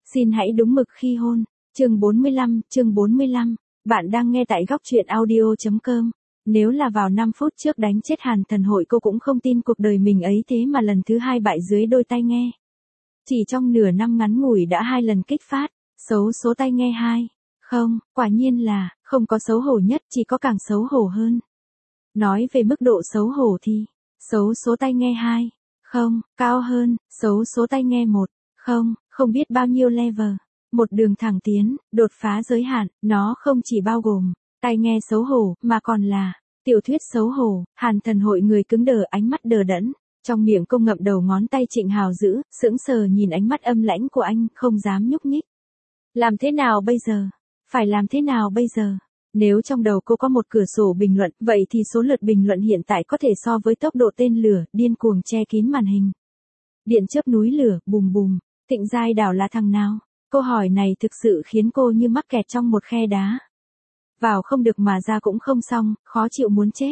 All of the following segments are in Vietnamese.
Xin hãy đúng mực khi hôn. Chương 45, bạn đang nghe tại góc truyện audio.com. Nếu là vào 5 phút trước đánh chết Hàn Thần Hội cô cũng không tin cuộc đời mình ấy thế mà lần thứ 2 bại dưới đôi tai nghe. Chỉ trong nửa năm ngắn ngủi đã 2 lần kích phát, xấu số tai nghe 2. Không, quả nhiên là, không có xấu hổ nhất, chỉ có càng xấu hổ hơn. Nói về mức độ xấu hổ thì, xấu số tai nghe 2. Không, cao hơn, xấu số tai nghe 1. Không biết bao nhiêu level. Một đường thẳng tiến, đột phá giới hạn, nó không chỉ bao gồm tai nghe xấu hổ, mà còn là tiểu thuyết xấu hổ. Hàn Thần Hội người cứng đờ, ánh mắt đờ đẫn, trong miệng cô ngậm đầu ngón tay Trịnh Hào giữ, sững sờ nhìn ánh mắt âm lãnh của anh, không dám nhúc nhích. Làm thế nào bây giờ? Phải làm thế nào bây giờ? Nếu trong đầu cô có một cửa sổ bình luận, vậy thì số lượt bình luận hiện tại có thể so với tốc độ tên lửa, điên cuồng che kín màn hình. Điện chớp núi lửa, bùm bùm. Tịnh Giai Đào là thằng nào? Câu hỏi này thực sự khiến cô như mắc kẹt trong một khe đá. Vào không được mà ra cũng không xong, khó chịu muốn chết.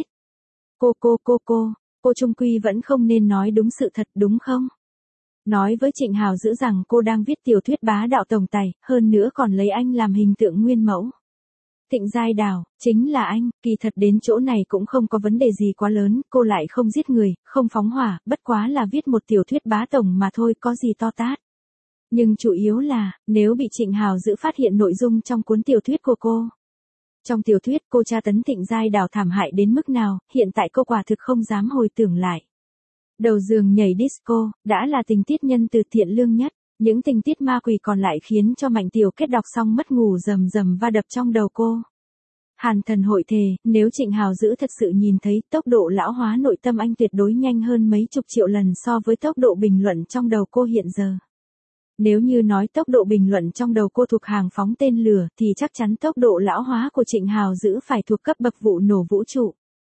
Cô chung quy vẫn không nên nói đúng sự thật đúng không? Nói với Trịnh Hào giữ rằng cô đang viết tiểu thuyết bá đạo tổng tài, hơn nữa còn lấy anh làm hình tượng nguyên mẫu. Tịnh Giai Đào, chính là anh, kỳ thật đến chỗ này cũng không có vấn đề gì quá lớn, cô lại không giết người, không phóng hỏa, bất quá là viết một tiểu thuyết bá tổng mà thôi, có gì to tát. Nhưng chủ yếu là, nếu bị Trịnh Hào giữ phát hiện nội dung trong cuốn tiểu thuyết của cô. Trong tiểu thuyết cô tra tấn Tịnh Giai Đào thảm hại đến mức nào, hiện tại cô quả thực không dám hồi tưởng lại. Đầu giường nhảy disco, đã là tình tiết nhân từ thiện lương nhất, những tình tiết ma quỷ còn lại khiến cho Mạnh Tiểu Kết đọc xong mất ngủ rầm rầm va đập trong đầu cô. Hàn Thần Hội thề, nếu Trịnh Hào giữ thật sự nhìn thấy tốc độ lão hóa nội tâm anh tuyệt đối nhanh hơn mấy chục triệu lần so với tốc độ bình luận trong đầu cô hiện giờ. Nếu như nói tốc độ bình luận trong đầu cô thuộc hàng phóng tên lửa thì chắc chắn tốc độ lão hóa của Trịnh Hào giữ phải thuộc cấp bậc vụ nổ vũ trụ.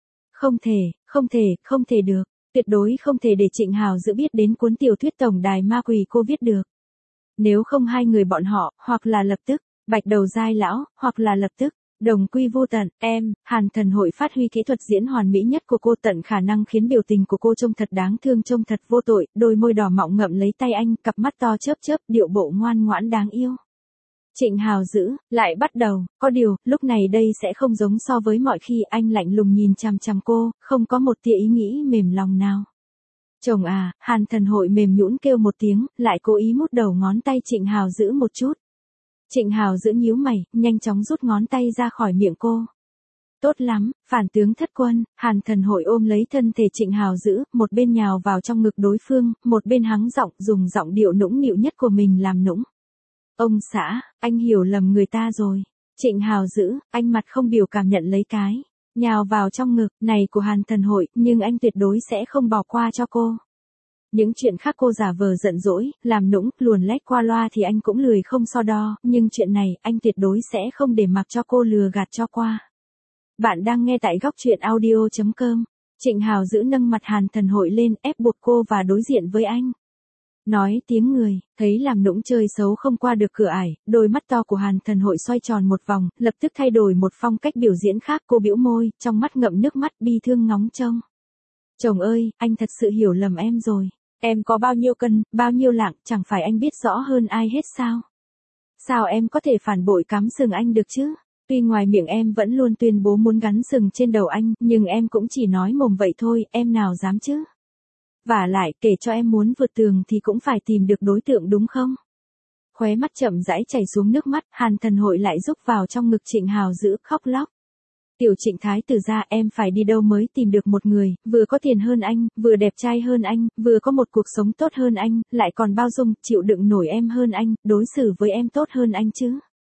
Không thể được, tuyệt đối không thể để Trịnh Hào giữ biết đến cuốn tiểu thuyết tổng đài ma quỷ cô viết được. Nếu không hai người bọn họ, hoặc là lập tức, bạch đầu dai lão, hoặc là lập tức, đồng quy vô tận. Hàn Thần Hội phát huy kỹ thuật diễn hoàn mỹ nhất của cô, tận khả năng khiến biểu tình của cô trông thật đáng thương, trông thật vô tội, đôi môi đỏ mọng ngậm lấy tay anh, cặp mắt to chớp chớp, điệu bộ ngoan ngoãn đáng yêu. Trịnh Hào giữ, lại bắt đầu, có điều, lúc này đây sẽ không giống so với mọi khi, anh lạnh lùng nhìn chằm chằm cô, không có một tia ý nghĩ mềm lòng nào. Chồng à, Hàn Thần Hội mềm nhũn kêu một tiếng, lại cố ý mút đầu ngón tay Trịnh Hào giữ một chút. Trịnh Hào giữ nhíu mày, nhanh chóng rút ngón tay ra khỏi miệng cô. Tốt lắm, phản tướng thất quân. Hàn Thần Hội ôm lấy thân thể Trịnh Hào giữ, một bên nhào vào trong ngực đối phương, một bên hắng giọng, dùng giọng điệu nũng nịu nhất của mình làm nũng. Ông xã, anh hiểu lầm người ta rồi. Trịnh Hào giữ, anh mặt không biểu cảm nhận lấy cái nhào vào trong ngực này của Hàn Thần Hội, nhưng anh tuyệt đối sẽ không bỏ qua cho cô. Những chuyện khác cô giả vờ giận dỗi, làm nũng, luồn lách qua loa thì anh cũng lười không so đo, nhưng chuyện này, anh tuyệt đối sẽ không để mặc cho cô lừa gạt cho qua. Bạn đang nghe tại góc truyện audio.com. Trịnh Hào giữ nâng mặt Hàn Thần Hội lên, ép buộc cô và đối diện với anh. Nói tiếng người, thấy làm nũng chơi xấu không qua được cửa ải, đôi mắt to của Hàn Thần Hội xoay tròn một vòng, lập tức thay đổi một phong cách biểu diễn khác, cô bĩu môi, trong mắt ngậm nước mắt bi thương ngóng trông. Chồng ơi, anh thật sự hiểu lầm em rồi. Em có bao nhiêu cân, bao nhiêu lạng, chẳng phải anh biết rõ hơn ai hết sao? Sao em có thể phản bội cắm sừng anh được chứ? Tuy ngoài miệng em vẫn luôn tuyên bố muốn gắn sừng trên đầu anh, nhưng em cũng chỉ nói mồm vậy thôi, em nào dám chứ? Vả lại, kể cho em muốn vượt tường thì cũng phải tìm được đối tượng đúng không? Khóe mắt chậm rãi chảy xuống nước mắt, Hàn Thần Hội lại rúc vào trong ngực Trịnh Hào giữ, khóc lóc. Tiểu Trịnh thái tử gia, em phải đi đâu mới tìm được một người, vừa có tiền hơn anh, vừa đẹp trai hơn anh, vừa có một cuộc sống tốt hơn anh, lại còn bao dung, chịu đựng nổi em hơn anh, đối xử với em tốt hơn anh chứ.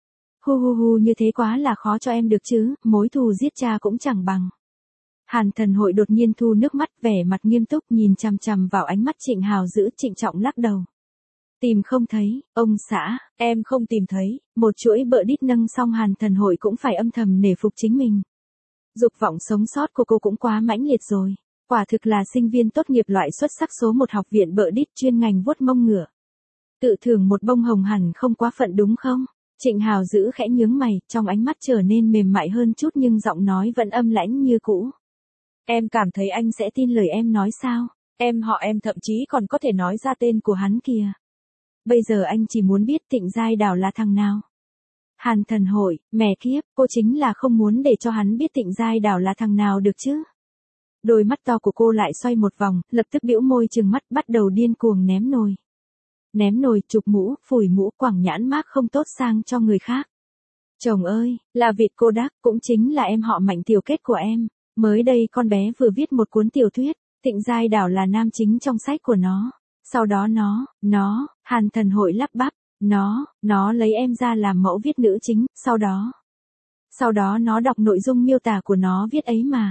Hu như thế quá là khó cho em được chứ, mối thù giết cha cũng chẳng bằng. Hàn Thần Hội đột nhiên thu nước mắt, vẻ mặt nghiêm túc nhìn chằm chằm vào ánh mắt Trịnh Hào giữ, trịnh trọng lắc đầu. Tìm không thấy, ông xã, em không tìm thấy. Một chuỗi bợ đít nâng xong Hàn Thần Hội cũng phải âm thầm nể phục chính mình. Dục vọng sống sót của cô cũng quá mãnh liệt rồi. Quả thực là sinh viên tốt nghiệp loại xuất sắc số 1 học viện bợ đít chuyên ngành vuốt mông ngựa. Tự thưởng một bông hồng hẳn không quá phận đúng không? Trịnh Hào giữ khẽ nhướng mày, trong ánh mắt trở nên mềm mại hơn chút nhưng giọng nói vẫn âm lãnh như cũ. Em cảm thấy anh sẽ tin lời em nói sao? Em họ em thậm chí còn có thể nói ra tên của hắn kìa. Bây giờ anh chỉ muốn biết Thịnh Giai Đào là thằng nào. Hàn Thần Hội, mẹ kiếp, cô chính là không muốn để cho hắn biết Thịnh Giai Đào là thằng nào được chứ. Đôi mắt to của cô lại xoay một vòng, lập tức bĩu môi trừng mắt bắt đầu điên cuồng ném nồi. Ném nồi, chụp mũ, phủi mũ, quẳng nhãn mác không tốt sang cho người khác. Chồng ơi, là vịt cô Đắc, cũng chính là em họ Mạnh Tiểu Kết của em. Mới đây con bé vừa viết một cuốn tiểu thuyết, Thịnh Giai Đào là nam chính trong sách của nó. Sau đó Hàn Thần Hội lắp bắp, nó lấy em ra làm mẫu viết nữ chính, sau đó nó đọc nội dung miêu tả của nó viết ấy mà.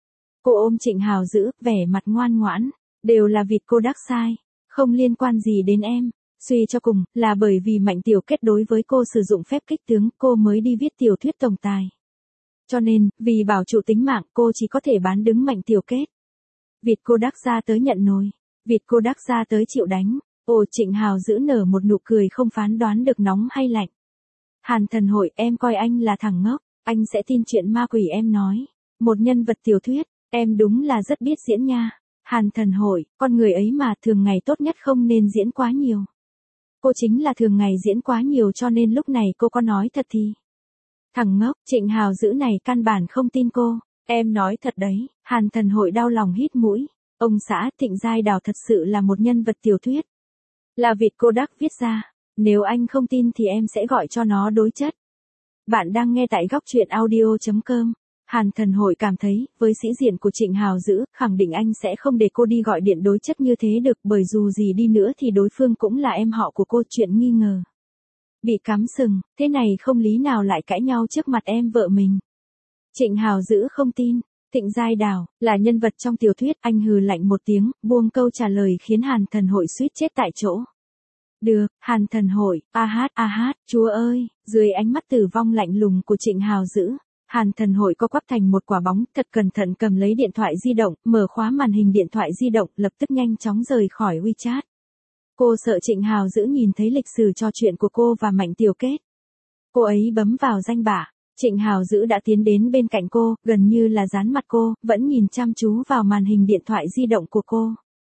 Cô ôm Trịnh Hào giữ, vẻ mặt ngoan ngoãn, đều là vịt cô Đắc sai, không liên quan gì đến em. Suy cho cùng, là bởi vì Mạnh Tiểu Kết đối với cô sử dụng phép kích tướng, cô mới đi viết tiểu thuyết tổng tài. Cho nên, vì bảo trụ tính mạng, cô chỉ có thể bán đứng Mạnh Tiểu Kết. Vịt cô Đắc ra tới nhận nồi, vịt cô Đắc ra tới chịu đánh. Ồ, Trịnh Hào giữ nở một nụ cười không phán đoán được nóng hay lạnh. Hàn Thần Hội, em coi anh là thằng ngốc, anh sẽ tin chuyện ma quỷ em nói. Một nhân vật tiểu thuyết, em đúng là rất biết diễn nha. Hàn Thần Hội, con người ấy mà thường ngày tốt nhất không nên diễn quá nhiều. Cô chính là thường ngày diễn quá nhiều cho nên lúc này cô có nói thật thì. Thằng ngốc, Trịnh Hào giữ này căn bản không tin cô. Em nói thật đấy. Hàn Thần Hội đau lòng hít mũi. Ông xã, Thịnh Giai Đào thật sự là một nhân vật tiểu thuyết. Là vịt cô Đắc viết ra. Nếu anh không tin thì em sẽ gọi cho nó đối chất. Bạn đang nghe tại góc truyện audio.com. Hàn Thần Hội cảm thấy, với sĩ diện của Trịnh Hào giữ, khẳng định anh sẽ không để cô đi gọi điện đối chất như thế được, bởi dù gì đi nữa thì đối phương cũng là em họ của cô, chuyện nghi ngờ. Bị cắm sừng, thế này không lý nào lại cãi nhau trước mặt em vợ mình. Trịnh Hào giữ không tin, Thịnh Giai Đào, là nhân vật trong tiểu thuyết, anh hừ lạnh một tiếng, buông câu trả lời khiến Hàn Thần Hội suýt chết tại chỗ. Được, Hàn Thần Hội, a hát, chúa ơi, dưới ánh mắt tử vong lạnh lùng của Trịnh Hào giữ. Hàn Thần Hội co quắp thành một quả bóng, thật cẩn thận cầm lấy điện thoại di động, mở khóa màn hình điện thoại di động, lập tức nhanh chóng rời khỏi WeChat. Cô sợ Trịnh Hào giữ nhìn thấy lịch sử trò chuyện của cô và Mạnh Tiểu Kết. Cô ấy bấm vào danh bạ, Trịnh Hào giữ đã tiến đến bên cạnh cô, gần như là dán mặt cô, vẫn nhìn chăm chú vào màn hình điện thoại di động của cô.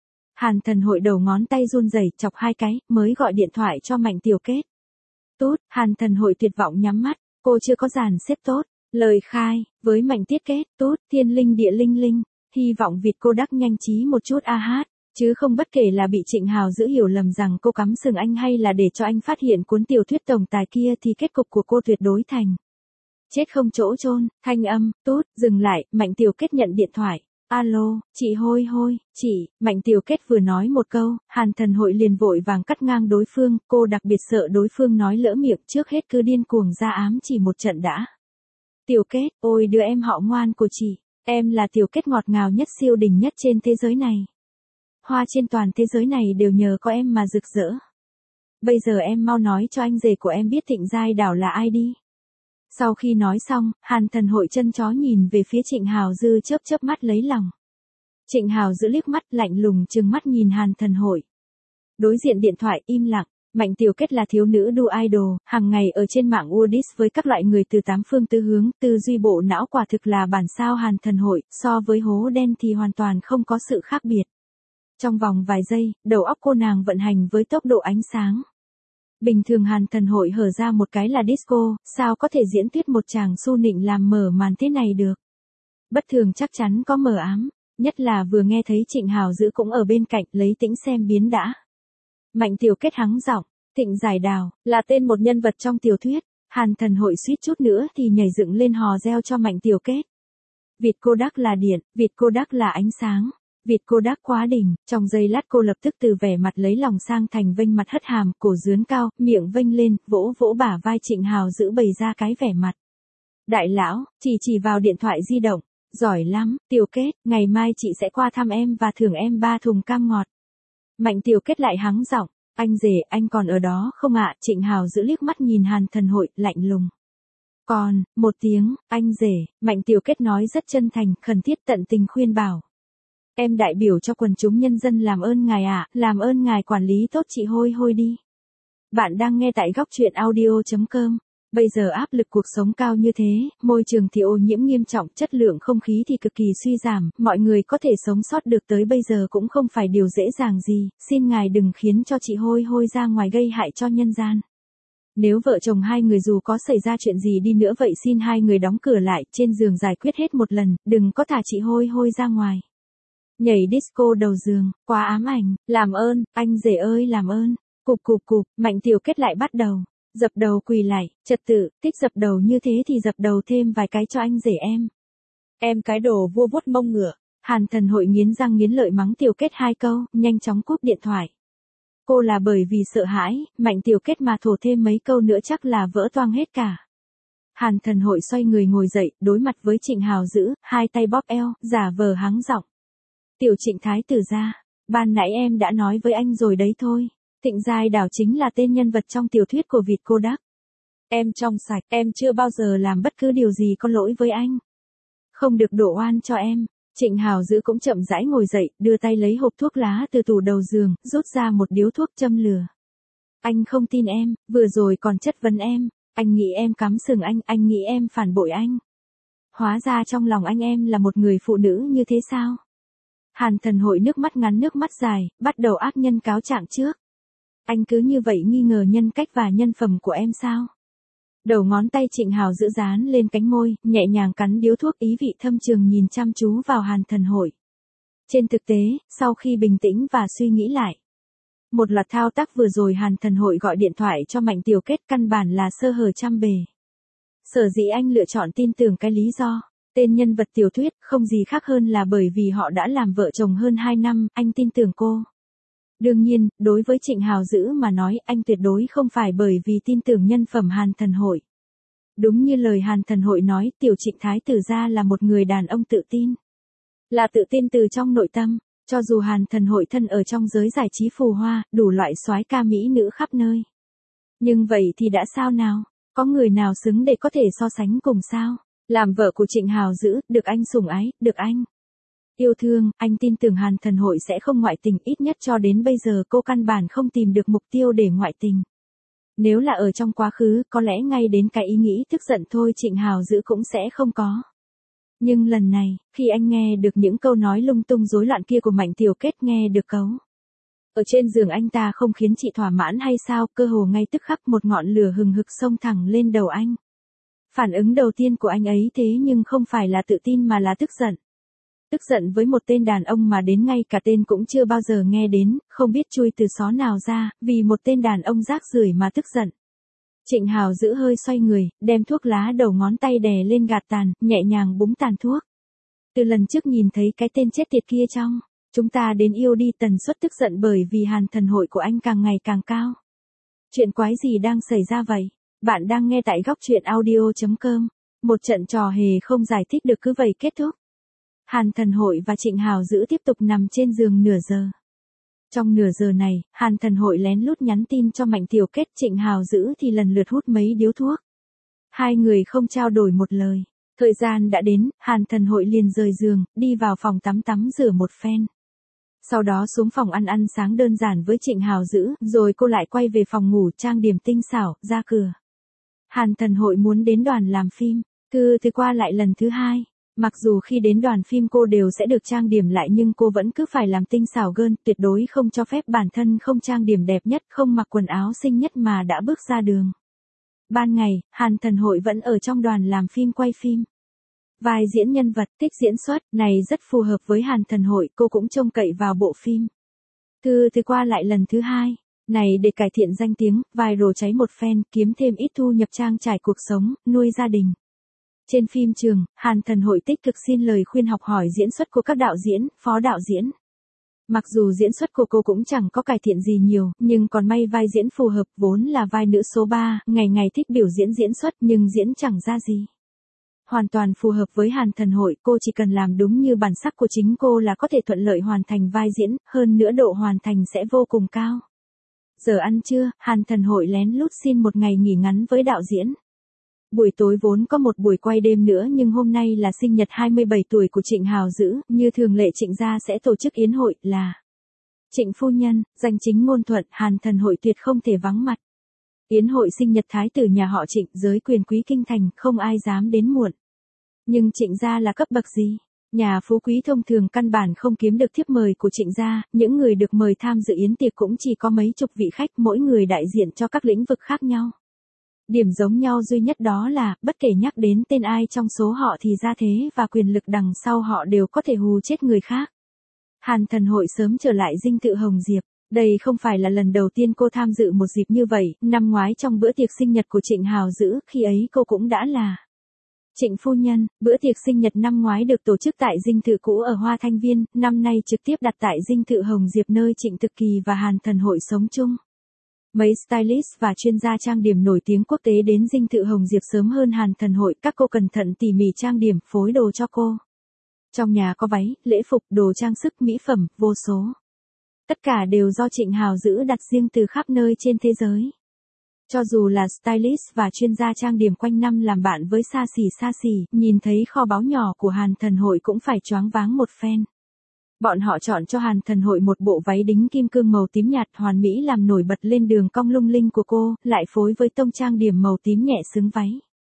Hàn Thần Hội đầu ngón tay run rẩy chọc 2 cái, mới gọi điện thoại cho Mạnh Tiểu Kết. Tút, Hàn Thần Hội tuyệt vọng nhắm mắt, cô chưa có dàn xếp tốt. Lời khai, với Mạnh Tiết Kết, Tút, thiên linh địa linh linh, hy vọng vịt cô Đắc nhanh trí một chút a hát, chứ không bất kể là bị Trịnh Hào giữ hiểu lầm rằng cô cắm sừng anh hay là để cho anh phát hiện cuốn tiểu thuyết tổng tài kia thì kết cục của cô tuyệt đối thành. Chết không chỗ chôn, thanh âm, Tút, dừng lại, Mạnh Tiểu Kết nhận điện thoại. Alo, chị Hôi Hôi, chị, Mạnh Tiểu Kết vừa nói một câu, Hàn Thần Hội liền vội vàng cắt ngang đối phương, cô đặc biệt sợ đối phương nói lỡ miệng, trước hết cứ điên cuồng ra ám chỉ một trận đã. Tiểu Kết, ôi đứa em họ ngoan của chị, em là Tiểu Kết ngọt ngào nhất siêu đỉnh nhất trên thế giới này. Hoa trên toàn thế giới này đều nhờ có em mà rực rỡ. Bây giờ em mau nói cho anh rể của em biết Thịnh Giai Đào là ai đi. Sau khi nói xong, Hàn Thần Hội chân chó nhìn về phía Trịnh Hào Dư chớp chớp mắt lấy lòng. Trịnh Hào giữ liếc mắt lạnh lùng trừng mắt nhìn Hàn Thần Hội. Đối diện điện thoại im lặng. Mạnh Tiểu Kết là thiếu nữ đu idol, hàng ngày ở trên mạng Udis với các loại người từ 8 phương tứ hướng, tư duy bộ não quả thực là bản sao Hàn Thần Hội, so với hố đen thì hoàn toàn không có sự khác biệt. Trong vòng vài giây, đầu óc cô nàng vận hành với tốc độ ánh sáng. Bình thường Hàn Thần Hội hở ra một cái là disco, sao có thể diễn thuyết một chàng su nịnh làm mở màn thế này được. Bất thường chắc chắn có mờ ám, nhất là vừa nghe thấy Trịnh Hào giữ cũng ở bên cạnh, lấy tĩnh xem biến đã. Mạnh Tiểu Kết hắng giọng, Thịnh Giai Đào, là tên một nhân vật trong tiểu thuyết. Hàn Thần Hội suýt chút nữa thì nhảy dựng lên hò reo cho Mạnh Tiểu Kết. Vịt cô Đắc là điện, vịt cô Đắc là ánh sáng, vịt cô Đắc quá đỉnh. Trong giây lát cô lập tức từ vẻ mặt lấy lòng sang thành vênh mặt hất hàm, cổ dướn cao, miệng vênh lên, vỗ vỗ bả vai Trịnh Hào giữ bày ra cái vẻ mặt. Đại lão, chỉ vào điện thoại di động, giỏi lắm, Tiểu Kết, ngày mai chị sẽ qua thăm em và thưởng em 3 thùng cam ngọt. Mạnh Tiểu Kết lại hắng giọng, anh rể, anh còn ở đó không ạ? Trịnh Hào giữ liếc mắt nhìn Hàn Thần Hội, lạnh lùng. Còn, một tiếng, anh rể, Mạnh Tiểu Kết nói rất chân thành, khẩn thiết tận tình khuyên bảo. Em đại biểu cho quần chúng nhân dân làm ơn ngài ạ, làm ơn ngài quản lý tốt chị Hôi Hôi đi. Bạn đang nghe tại góc truyện audio.com. Bây giờ áp lực cuộc sống cao như thế, môi trường thì ô nhiễm nghiêm trọng, chất lượng không khí thì cực kỳ suy giảm, mọi người có thể sống sót được tới bây giờ cũng không phải điều dễ dàng gì, xin ngài đừng khiến cho chị Hôi Hôi ra ngoài gây hại cho nhân gian. Nếu vợ chồng hai người dù có xảy ra chuyện gì đi nữa vậy xin hai người đóng cửa lại, trên giường giải quyết hết một lần, đừng có thả chị Hôi Hôi ra ngoài. Nhảy disco đầu giường, quá ám ảnh, làm ơn, anh rể ơi làm ơn. Cục cục cục, Mạnh Tiểu Kết lại bắt đầu. Dập đầu quỳ lại, trật tự, thích dập đầu như thế thì dập đầu thêm vài cái cho anh rể em. Em cái đồ vua vuốt mông ngựa. Hàn Thần Hội nghiến răng nghiến lợi mắng Tiểu Kết hai câu, nhanh chóng cúp điện thoại. Cô là bởi vì sợ hãi, Mạnh Tiểu Kết mà thổ thêm mấy câu nữa chắc là vỡ toang hết cả. Hàn Thần Hội xoay người ngồi dậy, đối mặt với Trịnh Hào Dữ, hai tay bóp eo, giả vờ hắng giọng. Tiểu Trịnh thái tử gia, ban nãy em đã nói với anh rồi đấy thôi. Tịnh Giai Đảo chính là tên nhân vật trong tiểu thuyết của Việt Cô Đắc. Em trong sạch, em chưa bao giờ làm bất cứ điều gì có lỗi với anh. Không được đổ oan cho em. Trịnh Hào Dữ cũng chậm rãi ngồi dậy, đưa tay lấy hộp thuốc lá từ tủ đầu giường, rút ra một điếu thuốc châm lửa. Anh không tin em, vừa rồi còn chất vấn em, anh nghĩ em cắm sừng anh nghĩ em phản bội anh. Hóa ra trong lòng anh em là một người phụ nữ như thế sao? Hàn Thần Hội nước mắt ngắn nước mắt dài, bắt đầu ác nhân cáo trạng trước. Anh cứ như vậy nghi ngờ nhân cách và nhân phẩm của em sao? Đầu ngón tay Trịnh Hào Dữ dán lên cánh môi, nhẹ nhàng cắn điếu thuốc, ý vị thâm trường nhìn chăm chú vào Hàn Thần Hội. Trên thực tế, sau khi bình tĩnh và suy nghĩ lại, một loạt thao tác vừa rồi Hàn Thần Hội gọi điện thoại cho Mạnh Tiểu Kết căn bản là sơ hở trăm bề. Sở dĩ anh lựa chọn tin tưởng cái lý do, tên nhân vật tiểu thuyết không gì khác hơn là bởi vì họ đã làm vợ chồng hơn 2 năm, anh tin tưởng cô. Đương nhiên, đối với Trịnh Hào Dữ mà nói anh tuyệt đối không phải bởi vì tin tưởng nhân phẩm Hàn Thần Hội. Đúng như lời Hàn Thần Hội nói, Tiểu Trịnh thái tử gia là một người đàn ông tự tin. Là tự tin từ trong nội tâm, cho dù Hàn Thần Hội thân ở trong giới giải trí phù hoa, đủ loại soái ca mỹ nữ khắp nơi. Nhưng vậy thì đã sao nào? Có người nào xứng để có thể so sánh cùng sao? Làm vợ của Trịnh Hào Dữ, được anh sủng ái, được anh yêu thương, anh tin tưởng Hàn Thần Hội sẽ không ngoại tình, ít nhất cho đến bây giờ cô căn bản không tìm được mục tiêu để ngoại tình. Nếu là ở trong quá khứ, có lẽ ngay đến cái ý nghĩ tức giận thôi Trịnh Hào Dữ cũng sẽ không có. Nhưng lần này, khi anh nghe được những câu nói lung tung rối loạn kia của Mạnh Tiểu Kết, nghe được cấu. Ở trên giường anh ta không khiến chị thỏa mãn hay sao, cơ hồ ngay tức khắc một ngọn lửa hừng hực xông thẳng lên đầu anh. Phản ứng đầu tiên của anh ấy thế nhưng không phải là tự tin mà là tức giận. Tức giận với một tên đàn ông mà đến ngay cả tên cũng chưa bao giờ nghe đến, không biết chui từ xó nào ra, vì một tên đàn ông rác rưởi mà tức giận. Trịnh Hào Dữ hơi xoay người, đem thuốc lá đầu ngón tay đè lên gạt tàn, nhẹ nhàng búng tàn thuốc. Từ lần trước nhìn thấy cái tên chết tiệt kia trong, chúng ta đến yêu đi, tần suất tức giận bởi vì Hàn Thần Hội của anh càng ngày càng cao. Chuyện quái gì đang xảy ra vậy? Bạn đang nghe tại góc truyện audio.com. Một trận trò hề không giải thích được cứ vậy kết thúc. Hàn Thần Hội và Trịnh Hào Dữ tiếp tục nằm trên giường nửa giờ. Trong nửa giờ này, Hàn Thần Hội lén lút nhắn tin cho Mạnh Tiểu Kết, Trịnh Hào Dữ thì lần lượt hút mấy điếu thuốc. Hai người không trao đổi một lời. Thời gian đã đến, Hàn Thần Hội liền rời giường, đi vào phòng tắm rửa một phen. Sau đó xuống phòng ăn sáng đơn giản với Trịnh Hào Dữ, rồi cô lại quay về phòng ngủ trang điểm tinh xảo, ra cửa. Hàn Thần Hội muốn đến đoàn làm phim, cứ qua lại lần thứ hai. Mặc dù khi đến đoàn phim cô đều sẽ được trang điểm lại nhưng cô vẫn cứ phải làm tinh xảo gơn, tuyệt đối không cho phép bản thân không trang điểm đẹp nhất, không mặc quần áo xinh nhất mà đã bước ra đường. Ban ngày, Hàn Thần Hội vẫn ở trong đoàn làm phim quay phim. Vai diễn nhân vật, thích diễn xuất, này rất phù hợp với Hàn Thần Hội, cô cũng trông cậy vào bộ phim. Cứ qua lại lần thứ hai, này để cải thiện danh tiếng, viral cháy một phen, kiếm thêm ít thu nhập trang trải cuộc sống, nuôi gia đình. Trên phim trường, Hàn Thần Hội tích cực xin lời khuyên học hỏi diễn xuất của các đạo diễn, phó đạo diễn. Mặc dù diễn xuất của cô cũng chẳng có cải thiện gì nhiều, nhưng còn may vai diễn phù hợp, vốn là vai nữ số 3, ngày ngày thích biểu diễn xuất nhưng diễn chẳng ra gì. Hoàn toàn phù hợp với Hàn Thần Hội, cô chỉ cần làm đúng như bản sắc của chính cô là có thể thuận lợi hoàn thành vai diễn, hơn nữa độ hoàn thành sẽ vô cùng cao. Giờ ăn trưa, Hàn Thần Hội lén lút xin một ngày nghỉ ngắn với đạo diễn. Buổi tối vốn có một buổi quay đêm nữa nhưng hôm nay là sinh nhật 27 tuổi của Trịnh Hào Dữ, như thường lệ Trịnh gia sẽ tổ chức yến hội là Trịnh phu nhân, danh chính ngôn thuận, Hàn Thần Hội tuyệt không thể vắng mặt. Yến hội sinh nhật thái tử nhà họ Trịnh, giới quyền quý kinh thành, không ai dám đến muộn. Nhưng Trịnh gia là cấp bậc gì? Nhà phú quý thông thường căn bản không kiếm được thiếp mời của Trịnh gia, những người được mời tham dự yến tiệc cũng chỉ có mấy chục vị khách, mỗi người đại diện cho các lĩnh vực khác nhau. Điểm giống nhau duy nhất đó là, bất kể nhắc đến tên ai trong số họ thì gia thế và quyền lực đằng sau họ đều có thể hù chết người khác. Hàn Thần Hội sớm trở lại dinh thự Hồng Diệp. Đây không phải là lần đầu tiên cô tham dự một dịp như vậy, năm ngoái trong bữa tiệc sinh nhật của Trịnh Hào Dữ, khi ấy cô cũng đã là Trịnh phu nhân. Bữa tiệc sinh nhật năm ngoái được tổ chức tại dinh thự cũ ở Hoa Thanh Viên, năm nay trực tiếp đặt tại dinh thự Hồng Diệp nơi Trịnh Thực Kỳ và Hàn Thần Hội sống chung. Mấy stylist và chuyên gia trang điểm nổi tiếng quốc tế đến dinh thự Hồng Diệp sớm hơn Hàn Thần Hội, các cô cẩn thận tỉ mỉ trang điểm, phối đồ cho cô. Trong nhà có váy, lễ phục, đồ trang sức, mỹ phẩm, vô số. Tất cả đều do Trịnh Hào Dữ đặt riêng từ khắp nơi trên thế giới. Cho dù là stylist và chuyên gia trang điểm quanh năm làm bạn với xa xỉ, nhìn thấy kho báu nhỏ của Hàn Thần Hội cũng phải choáng váng một phen. Bọn họ chọn cho Hàn Thần Hội một bộ váy đính kim cương màu tím nhạt hoàn mỹ làm nổi bật lên đường cong lung linh của cô, lại phối với tông trang điểm màu tím nhẹ xứng váy.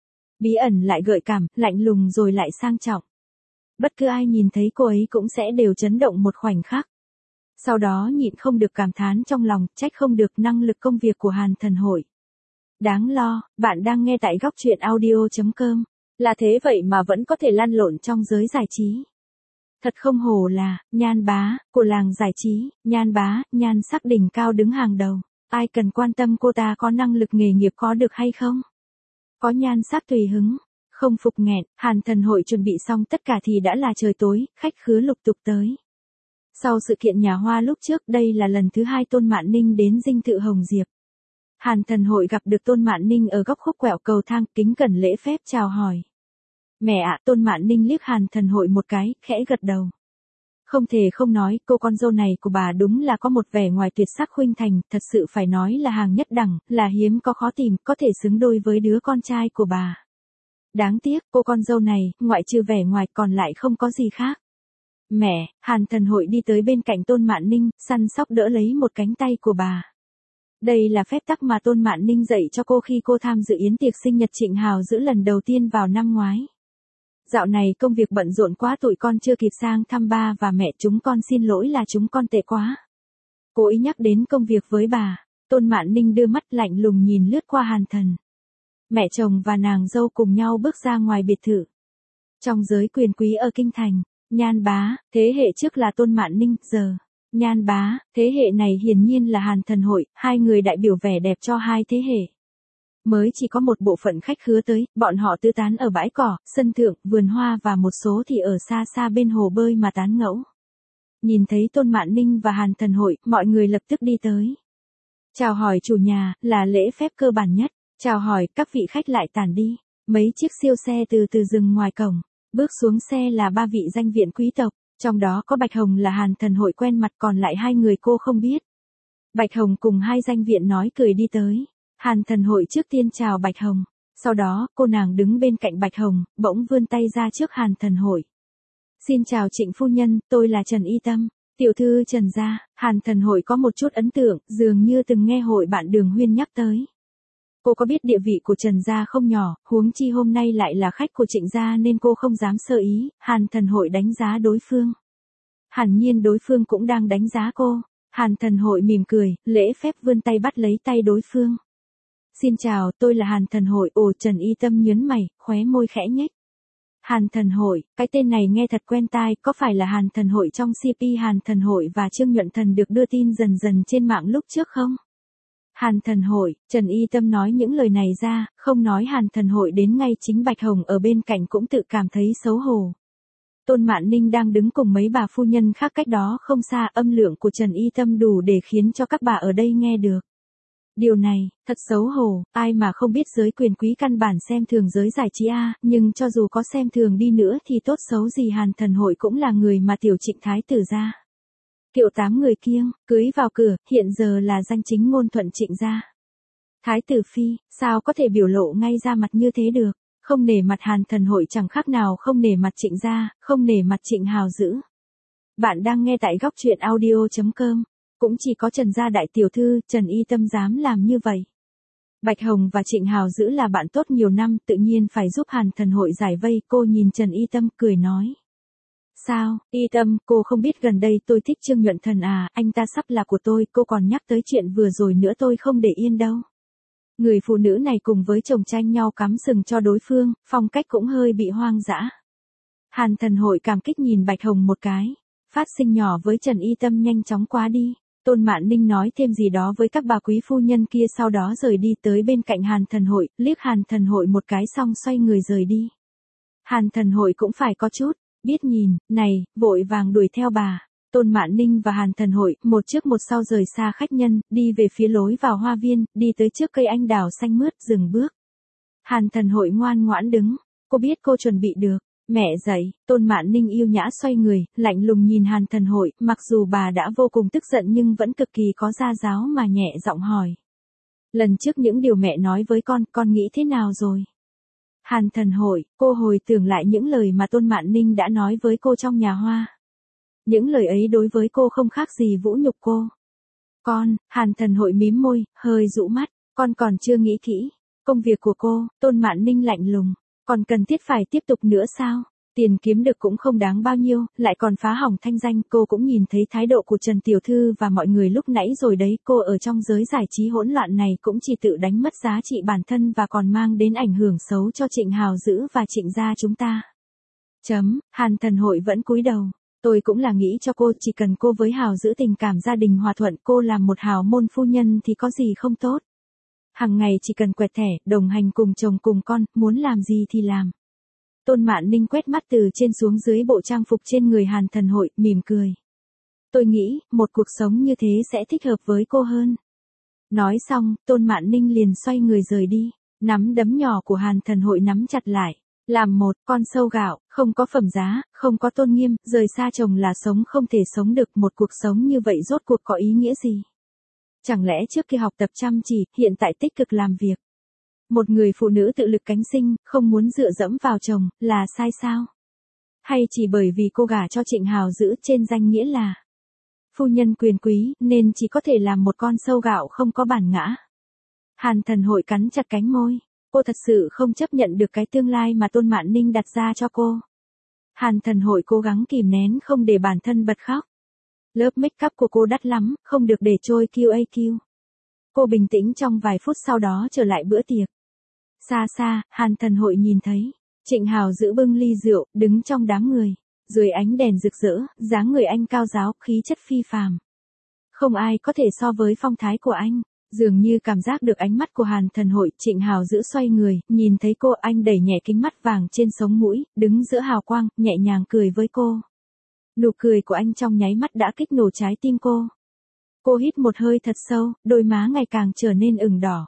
Bí ẩn lại gợi cảm, lạnh lùng rồi lại sang trọng. Bất cứ ai nhìn thấy cô ấy cũng sẽ đều chấn động một khoảnh khắc. Sau đó nhịn không được cảm thán trong lòng, trách không được năng lực công việc của Hàn Thần Hội. Đáng lo, bạn đang nghe tại góc truyện audio.com. Là thế vậy mà vẫn có thể lăn lộn trong giới giải trí. Thật không hổ là, nhan bá, của làng giải trí, nhan bá, nhan sắc đỉnh cao đứng hàng đầu. Ai cần quan tâm cô ta có năng lực nghề nghiệp có được hay không? Có nhan sắc tùy hứng, không phục nghẹn, Hàn Thần Hội chuẩn bị xong tất cả thì đã là trời tối, khách khứa lục tục tới. Sau sự kiện nhà Hoa lúc trước, đây là lần thứ 2 Tôn Mạn Ninh đến dinh thự Hồng Diệp. Hàn Thần Hội gặp được Tôn Mạn Ninh ở góc khúc quẹo cầu thang, kính cẩn lễ phép chào hỏi. Mẹ ạ, Tôn Mạn Ninh liếc Hàn Thần Hội một cái, khẽ gật đầu. Không thể không nói, cô con dâu này của bà đúng là có một vẻ ngoài tuyệt sắc khuynh thành, thật sự phải nói là hàng nhất đẳng, là hiếm có khó tìm, có thể xứng đôi với đứa con trai của bà. Đáng tiếc, cô con dâu này, ngoại trừ vẻ ngoài còn lại không có gì khác. Mẹ, Hàn Thần Hội đi tới bên cạnh Tôn Mạn Ninh, săn sóc đỡ lấy một cánh tay của bà. Đây là phép tắc mà Tôn Mạn Ninh dạy cho cô khi cô tham dự yến tiệc sinh nhật Trịnh Hào Dữ lần đầu tiên vào năm ngoái. Dạo này công việc bận rộn quá, tụi con chưa kịp sang thăm ba và mẹ, chúng con xin lỗi là chúng con tệ quá. Cô ý nhắc đến công việc với bà, Tôn Mạn Ninh đưa mắt lạnh lùng nhìn lướt qua Hàn Thần. Mẹ chồng và nàng dâu cùng nhau bước ra ngoài biệt thự. Trong giới quyền quý ở kinh thành, nhan bá, thế hệ trước là Tôn Mạn Ninh, giờ nhan bá, thế hệ này hiển nhiên là Hàn Thần Hội, hai người đại biểu vẻ đẹp cho hai thế hệ. Mới chỉ có một bộ phận khách khứa tới, bọn họ tứ tán ở bãi cỏ, sân thượng, vườn hoa và một số thì ở xa xa bên hồ bơi mà tán ngẫu. Nhìn thấy Tôn Mạn Ninh và Hàn Thần Hội, mọi người lập tức đi tới. Chào hỏi chủ nhà, là lễ phép cơ bản nhất. Chào hỏi, các vị khách lại tản đi. Mấy chiếc siêu xe từ từ dừng ngoài cổng. Bước xuống xe là 3 vị danh viện quý tộc. Trong đó có Bạch Hồng là Hàn Thần Hội quen mặt, còn lại 2 người cô không biết. Bạch Hồng cùng 2 danh viện nói cười đi tới. Hàn Thần Hội trước tiên chào Bạch Hồng. Sau đó, cô nàng đứng bên cạnh Bạch Hồng, bỗng vươn tay ra trước Hàn Thần Hội. Xin chào Trịnh phu nhân, tôi là Trần Y Tâm, tiểu thư Trần gia. Hàn Thần Hội có một chút ấn tượng, dường như từng nghe hội bạn Đường Huyên nhắc tới. Cô có biết địa vị của Trần gia không nhỏ, huống chi hôm nay lại là khách của Trịnh gia nên cô không dám sơ ý. Hàn Thần Hội đánh giá đối phương. Hẳn nhiên đối phương cũng đang đánh giá cô. Hàn Thần Hội mỉm cười, lễ phép vươn tay bắt lấy tay đối phương. Xin chào, tôi là Hàn Thần Hội. Ồ, Trần Y Tâm nhớn mày, khóe môi khẽ nhếch. Hàn Thần Hội, cái tên này nghe thật quen tai, có phải là Hàn Thần Hội trong CP Hàn Thần Hội và Trương Nhuận Thần được đưa tin dần dần trên mạng lúc trước không? Hàn Thần Hội, Trần Y Tâm nói những lời này ra, không nói Hàn Thần Hội đến ngay chính Bạch Hồng ở bên cạnh cũng tự cảm thấy xấu hổ. Tôn Mạn Ninh đang đứng cùng mấy bà phu nhân khác cách đó không xa, âm lượng của Trần Y Tâm đủ để khiến cho các bà ở đây nghe được. Điều này, thật xấu hổ, ai mà không biết giới quyền quý căn bản xem thường giới giải trí nhưng cho dù có xem thường đi nữa thì tốt xấu gì Hàn Thần Hội cũng là người mà tiểu Trịnh thái tử gia Kiệu 8 người kiêng, cưới vào cửa, hiện giờ là danh chính ngôn thuận Trịnh gia. Thái tử phi, sao có thể biểu lộ ngay ra mặt như thế được, không nể mặt Hàn Thần Hội chẳng khác nào không nể mặt Trịnh gia, không nể mặt Trịnh Hào Dữ. Bạn đang nghe tại góc truyện audio.com. Cũng chỉ có Trần gia đại tiểu thư, Trần Y Tâm dám làm như vậy. Bạch Hồng và Trịnh Hào Dữ là bạn tốt nhiều năm, tự nhiên phải giúp Hàn Thần Hội giải vây. Cô nhìn Trần Y Tâm cười nói. Sao, Y Tâm, cô không biết gần đây tôi thích Trương Nhuận Thần à, anh ta sắp là của tôi, cô còn nhắc tới chuyện vừa rồi nữa tôi không để yên đâu. Người phụ nữ này cùng với chồng tranh nhau cắm sừng cho đối phương, phong cách cũng hơi bị hoang dã. Hàn Thần Hội cảm kích nhìn Bạch Hồng một cái, phát sinh nhỏ với Trần Y Tâm nhanh chóng quá đi. Tôn Mạn Ninh nói thêm gì đó với các bà quý phu nhân kia sau đó rời đi tới bên cạnh Hàn Thần Hội, liếc Hàn Thần Hội một cái xong xoay người rời đi. Hàn Thần Hội cũng phải có chút, biết nhìn, này, vội vàng đuổi theo bà. Tôn Mạn Ninh và Hàn Thần Hội, một trước một sau rời xa khách nhân, đi về phía lối vào hoa viên, đi tới trước cây anh đào xanh mướt, dừng bước. Hàn Thần Hội ngoan ngoãn đứng, cô biết cô chuẩn bị được. Mẹ dậy, Tôn Mạn Ninh yêu nhã xoay người, lạnh lùng nhìn Hàn Thần Hội, mặc dù bà đã vô cùng tức giận nhưng vẫn cực kỳ có gia giáo mà nhẹ giọng hỏi. Lần trước những điều mẹ nói với con nghĩ thế nào rồi? Hàn Thần Hội, cô hồi tưởng lại những lời mà Tôn Mạn Ninh đã nói với cô trong nhà hoa. Những lời ấy đối với cô không khác gì vũ nhục cô. Hàn Thần Hội mím môi, hơi rũ mắt, con còn chưa nghĩ kỹ. Công việc của cô, Tôn Mạn Ninh lạnh lùng. Còn cần thiết phải tiếp tục nữa sao? Tiền kiếm được cũng không đáng bao nhiêu, lại còn phá hỏng thanh danh. Cô cũng nhìn thấy thái độ của Trần Tiểu Thư và mọi người lúc nãy rồi đấy. Cô ở trong giới giải trí hỗn loạn này cũng chỉ tự đánh mất giá trị bản thân và còn mang đến ảnh hưởng xấu cho Trịnh Hào Dữ và Trịnh gia chúng ta. Hàn Thần Hội vẫn cúi đầu. Tôi cũng là nghĩ cho cô, chỉ cần cô với Hào Dữ tình cảm gia đình hòa thuận, cô làm một hào môn phu nhân thì có gì không tốt. Hằng ngày chỉ cần quẹt thẻ, đồng hành cùng chồng cùng con, muốn làm gì thì làm. Tôn Mạn Ninh quét mắt từ trên xuống dưới bộ trang phục trên người Hàn Thần Hội, mỉm cười. Tôi nghĩ, một cuộc sống như thế sẽ thích hợp với cô hơn. Nói xong, Tôn Mạn Ninh liền xoay người rời đi, nắm đấm nhỏ của Hàn Thần Hội nắm chặt lại. Làm một con sâu gạo, không có phẩm giá, không có tôn nghiêm, rời xa chồng là sống không thể sống được. Một cuộc sống như vậy rốt cuộc có ý nghĩa gì? Chẳng lẽ trước khi học tập chăm chỉ, hiện tại tích cực làm việc? Một người phụ nữ tự lực cánh sinh, không muốn dựa dẫm vào chồng, là sai sao? Hay chỉ bởi vì cô gả cho Trịnh Hào Dữ trên danh nghĩa là phu nhân quyền quý, nên chỉ có thể làm một con sâu gạo không có bản ngã? Hàn Thần Hội cắn chặt cánh môi. Cô thật sự không chấp nhận được cái tương lai mà Tôn Mạn Ninh đặt ra cho cô. Hàn Thần Hội cố gắng kìm nén không để bản thân bật khóc. Lớp make up của cô đắt lắm, không được để trôi QAQ. Cô bình tĩnh trong vài phút sau đó trở lại bữa tiệc. Xa xa, Hàn Thần Hội nhìn thấy Trịnh Hào Dữ bưng ly rượu, đứng trong đám người. Dưới ánh đèn rực rỡ, dáng người anh cao ráo, khí chất phi phàm. Không ai có thể so với phong thái của anh. Dường như cảm giác được ánh mắt của Hàn Thần Hội, Trịnh Hào Dữ xoay người, nhìn thấy cô, anh đẩy nhẹ kính mắt vàng trên sống mũi, đứng giữa hào quang, nhẹ nhàng cười với cô. Nụ cười của anh trong nháy mắt đã kích nổ trái tim cô. Cô hít một hơi thật sâu, đôi má ngày càng trở nên ửng đỏ.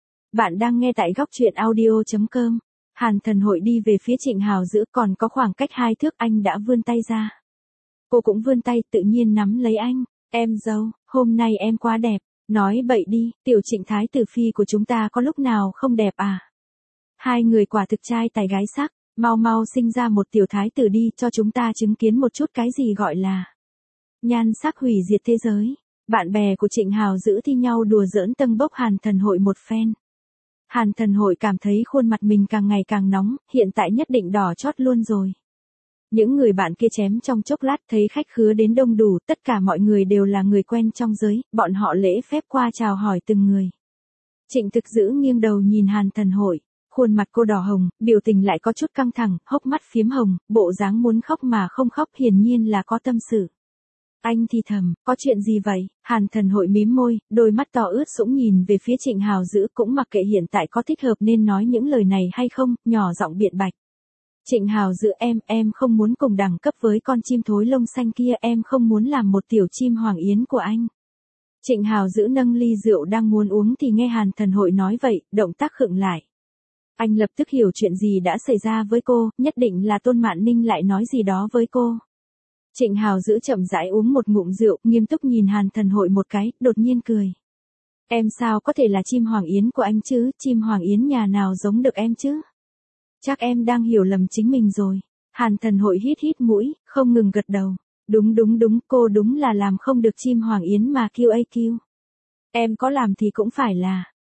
Bạn đang nghe tại góc truyện audio.com. Hàn Thần Hội đi về phía Trịnh Hào Dữ, còn có khoảng cách 2 thước anh đã vươn tay ra. Cô cũng vươn tay tự nhiên nắm lấy anh. Em dâu, hôm nay em quá đẹp. Nói bậy đi, tiểu Trịnh thái tử phi của chúng ta có lúc nào không đẹp à? Hai người quả thực trai tài gái sắc, mau mau sinh ra một tiểu thái tử đi cho chúng ta chứng kiến một chút cái gì gọi là nhan sắc hủy diệt thế giới. Bạn bè của Trịnh Hào Dữ thi nhau đùa giỡn tâng bốc Hàn Thần Hội một phen. Hàn Thần Hội cảm thấy khuôn mặt mình càng ngày càng nóng, hiện tại nhất định đỏ chót luôn rồi. Những người bạn kia chém trong chốc lát, thấy khách khứa đến đông đủ, tất cả mọi người đều là người quen trong giới, bọn họ lễ phép qua chào hỏi từng người. Trịnh Thực Dữ nghiêng đầu nhìn Hàn Thần Hội, khuôn mặt cô đỏ hồng, biểu tình lại có chút căng thẳng, hốc mắt phiếm hồng, bộ dáng muốn khóc mà không khóc, hiển nhiên là có tâm sự. Anh thì thầm, có chuyện gì vậy? Hàn Thần Hội mím môi, đôi mắt to ướt sũng nhìn về phía Trịnh Hào Dữ, cũng mặc kệ hiện tại có thích hợp nên nói những lời này hay không, nhỏ giọng biện bạch. Trịnh Hào Dữ, em không muốn cùng đẳng cấp với con chim thối lông xanh kia, em không muốn làm một tiểu chim hoàng yến của anh. Trịnh Hào Dữ nâng ly rượu đang muốn uống thì nghe Hàn Thần Hội nói vậy, động tác khựng lại. Anh lập tức hiểu chuyện gì đã xảy ra với cô, nhất định là Tôn Mạn Ninh lại nói gì đó với cô. Trịnh Hào Dữ chậm rãi uống một ngụm rượu, nghiêm túc nhìn Hàn Thần Hội một cái, đột nhiên cười. Em sao có thể là chim hoàng yến của anh chứ, chim hoàng yến nhà nào giống được em chứ? Chắc em đang hiểu lầm chính mình rồi. Hàn Thần Hội hít hít mũi, không ngừng gật đầu. Đúng, cô đúng là làm không được chim hoàng yến mà QAQ. Em có làm thì cũng phải là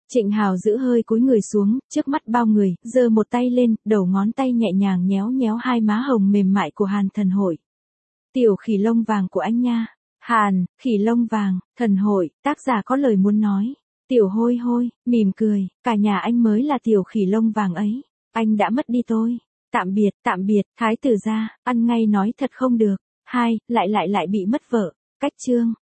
Trịnh Hào giữ hơi cúi người xuống, trước mắt bao người, giơ một tay lên, đầu ngón tay nhẹ nhàng nhéo nhéo hai má hồng mềm mại của Hàn Thần Hội. Tiểu khỉ lông vàng của anh nha. Hàn, khỉ lông vàng, Thần Hội, tác giả có lời muốn nói. Tiểu Hôi Hôi, mỉm cười, cả nhà anh mới là tiểu khỉ lông vàng ấy. Anh đã mất đi tôi. Tạm biệt, thái tử gia, ăn ngay nói thật không được. Lại bị mất vợ. Cách chương.